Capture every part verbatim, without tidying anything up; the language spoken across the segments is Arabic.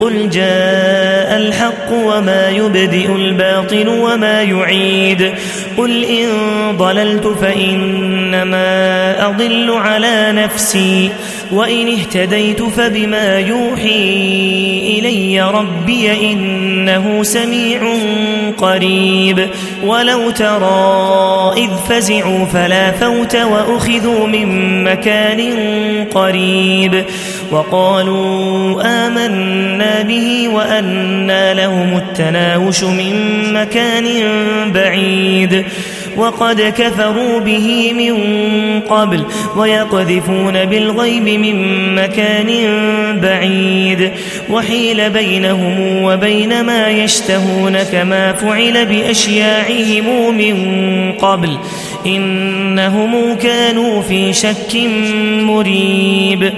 قل جاء الحق وما يبدئ الباطل وما يعيد قل إن ضللت فإنما أضل على نفسي وإن اهتديت فبما يوحي إلي ربي إنه سميع قريب ولو ترى إذ فزعوا فلا فوت وأخذوا من مكان قريب وقالوا آمنا به وأنى لهم التناوش من مكان بعيد وقد كفروا به من قبل ويقذفون بالغيب من مكان بعيد وحيل بينهم وبين ما يشتهون كما فعل بأشياعهم من قبل إنهم كانوا في شك مريب.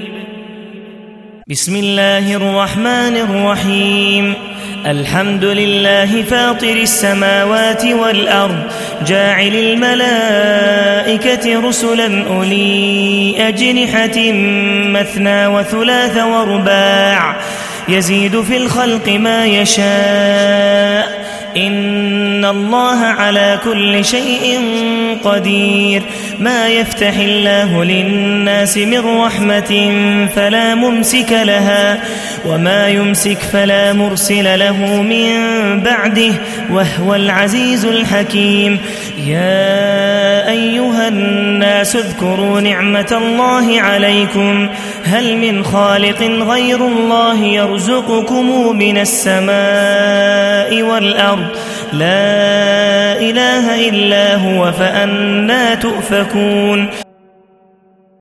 بسم الله الرحمن الرحيم الحمد لله فاطر السماوات والأرض جاعل الملائكة رسلا أولي أجنحة مثنى وثلاث ورباع يزيد في الخلق ما يشاء إن الله على كل شيء قدير ما يفتح الله للناس من رحمة فلا ممسك لها وما يمسك فلا مرسل له من بعده وهو العزيز الحكيم. يا أيها الناس اذكروا نعمة الله عليكم هل من خالق غير الله يرزقكم من السماء والأرض لا إله إلا هو فأنى تؤفكون.